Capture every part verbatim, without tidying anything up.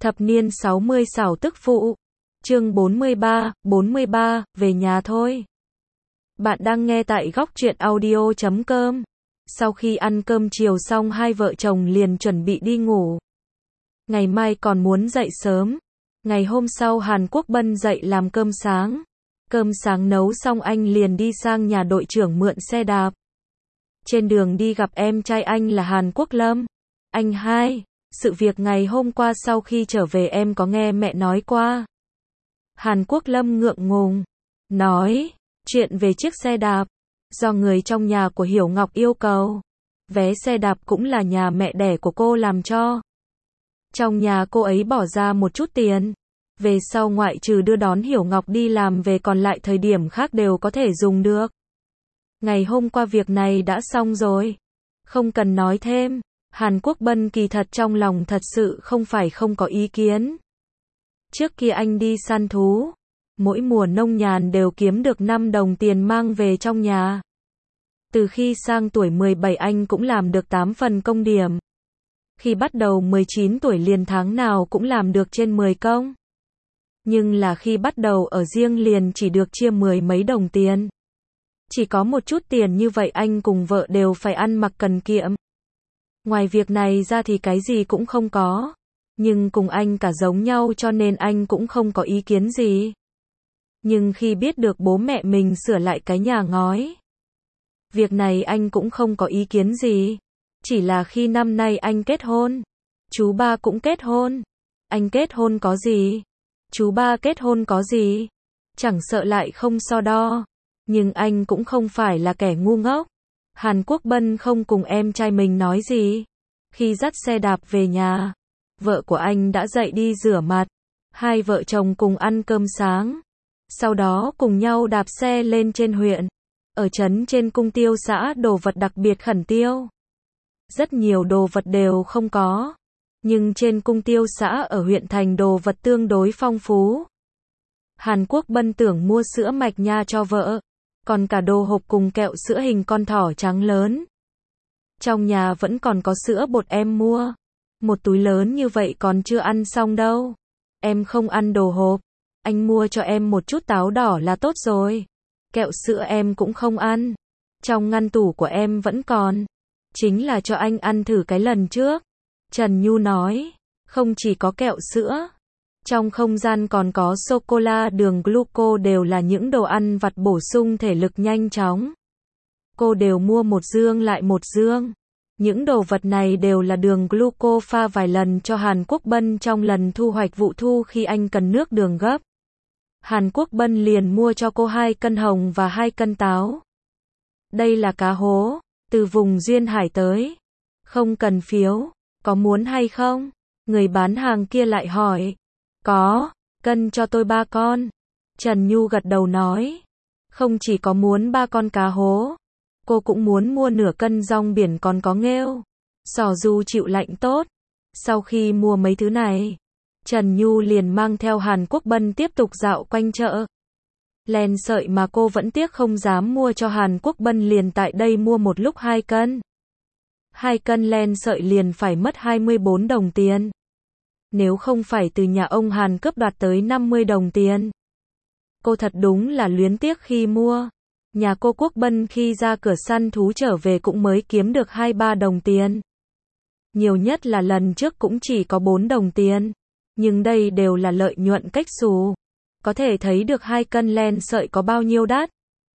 Thập niên sáu mươi xảo tức phụ. Chương bốn mươi ba, bốn mươi ba, về nhà thôi. Bạn đang nghe tại góc truyện audio chấm com. Sau khi ăn cơm chiều xong hai vợ chồng liền chuẩn bị đi ngủ. Ngày mai còn muốn dậy sớm. Ngày hôm sau Hàn Quốc Bân dậy làm cơm sáng. Cơm sáng nấu xong anh liền đi sang nhà đội trưởng mượn xe đạp. Trên đường đi gặp em trai anh là Hàn Quốc Lâm. Anh hai, sự việc ngày hôm qua sau khi trở về em có nghe mẹ nói qua. Hàn Quốc Lâm ngượng ngùng, nói, chuyện về chiếc xe đạp, do người trong nhà của Hiểu Ngọc yêu cầu. Vé xe đạp cũng là nhà mẹ đẻ của cô làm cho. Trong nhà cô ấy bỏ ra một chút tiền. Về sau ngoại trừ đưa đón Hiểu Ngọc đi làm về còn lại thời điểm khác đều có thể dùng được. Ngày hôm qua việc này đã xong rồi. Không cần nói thêm. Hàn Quốc Bân kỳ thật trong lòng thật sự không phải không có ý kiến. Trước kia anh đi săn thú, mỗi mùa nông nhàn đều kiếm được năm đồng tiền mang về trong nhà. Từ khi sang tuổi mười bảy anh cũng làm được tám phần công điểm. Khi bắt đầu mười chín tuổi liền tháng nào cũng làm được trên mười công. Nhưng là khi bắt đầu ở riêng liền chỉ được chia mười mấy đồng tiền. Chỉ có một chút tiền như vậy anh cùng vợ đều phải ăn mặc cần kiệm. Ngoài việc này ra thì cái gì cũng không có. Nhưng cùng anh cả giống nhau cho nên anh cũng không có ý kiến gì. Nhưng khi biết được bố mẹ mình sửa lại cái nhà ngói, việc này anh cũng không có ý kiến gì. Chỉ là khi năm nay anh kết hôn, chú ba cũng kết hôn. Anh kết hôn có gì? Chú ba kết hôn có gì? Chẳng sợ lại không so đo. Nhưng anh cũng không phải là kẻ ngu ngốc. Hàn Quốc Bân không cùng em trai mình nói gì. Khi dắt xe đạp về nhà, vợ của anh đã dậy đi rửa mặt. Hai vợ chồng cùng ăn cơm sáng. Sau đó cùng nhau đạp xe lên trên huyện. Ở trấn trên cung tiêu xã đồ vật đặc biệt khẩn tiêu. Rất nhiều đồ vật đều không có. Nhưng trên cung tiêu xã ở huyện thành đồ vật tương đối phong phú. Hàn Quốc Bân tưởng mua sữa mạch nha cho vợ. Còn cả đồ hộp cùng kẹo sữa hình con thỏ trắng lớn. Trong nhà vẫn còn có sữa bột em mua. Một túi lớn như vậy còn chưa ăn xong đâu. Em không ăn đồ hộp. Anh mua cho em một chút táo đỏ là tốt rồi. Kẹo sữa em cũng không ăn. Trong ngăn tủ của em vẫn còn. Chính là cho anh ăn thử cái lần trước. Trần Nhu nói. Không chỉ có kẹo sữa. Trong không gian còn có sô-cô-la, đường gluco đều là những đồ ăn vặt bổ sung thể lực nhanh chóng. Cô đều mua một dương lại một dương. Những đồ vật này đều là đường gluco pha vài lần cho Hàn Quốc Bân trong lần thu hoạch vụ thu khi anh cần nước đường gấp. Hàn Quốc Bân liền mua cho cô hai cân hồng và hai cân táo. Đây là cá hố, từ vùng Duyên Hải tới. Không cần phiếu, có muốn hay không? Người bán hàng kia lại hỏi. Có, cân cho tôi ba con. Trần Nhu gật đầu nói. Không chỉ có muốn ba con cá hố. Cô cũng muốn mua nửa cân rong biển còn có nghêu. Sò du chịu lạnh tốt. Sau khi mua mấy thứ này, Trần Nhu liền mang theo Hàn Quốc Bân tiếp tục dạo quanh chợ. Len sợi mà cô vẫn tiếc không dám mua cho Hàn Quốc Bân liền tại đây mua một lúc hai cân. Hai cân len sợi liền phải mất hai mươi bốn đồng tiền. Nếu không phải từ nhà ông Hàn cướp đoạt tới năm mươi đồng tiền. Cô thật đúng là luyến tiếc khi mua. Nhà cô Quốc Bân khi ra cửa săn thú trở về cũng mới kiếm được hai ba đồng tiền. Nhiều nhất là lần trước cũng chỉ có bốn đồng tiền. Nhưng đây đều là lợi nhuận cách xù. Có thể thấy được hai cân len sợi có bao nhiêu đắt.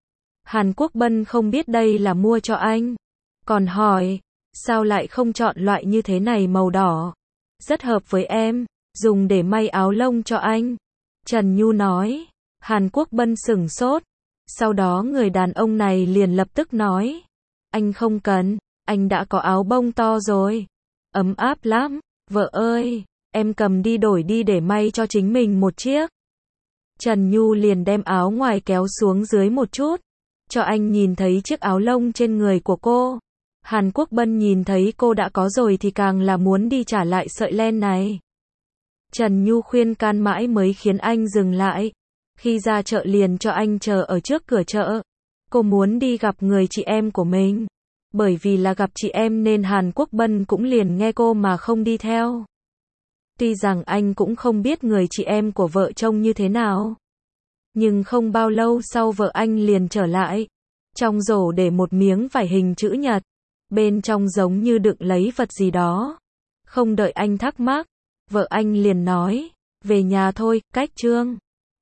Hàn Quốc Bân không biết đây là mua cho anh. Còn hỏi, sao lại không chọn loại như thế này màu đỏ? Rất hợp với em, dùng để may áo lông cho anh. Trần Nhu nói. Hàn Quốc Bân sửng sốt. Sau đó người đàn ông này liền lập tức nói. Anh không cần, anh đã có áo bông to rồi. Ấm áp lắm, vợ ơi, em cầm đi đổi đi để may cho chính mình một chiếc. Trần Nhu liền đem áo ngoài kéo xuống dưới một chút. Cho anh nhìn thấy chiếc áo lông trên người của cô. Hàn Quốc Bân nhìn thấy cô đã có rồi thì càng là muốn đi trả lại sợi len này. Trần Nhu khuyên can mãi mới khiến anh dừng lại. Khi ra chợ liền cho anh chờ ở trước cửa chợ. Cô muốn đi gặp người chị em của mình. Bởi vì là gặp chị em nên Hàn Quốc Bân cũng liền nghe cô mà không đi theo. Tuy rằng anh cũng không biết người chị em của vợ trông như thế nào. Nhưng không bao lâu sau vợ anh liền trở lại. Trong rổ để một miếng vải hình chữ nhật. Bên trong giống như đựng lấy vật gì đó. Không đợi anh thắc mắc, vợ anh liền nói, về nhà thôi, cách Trương.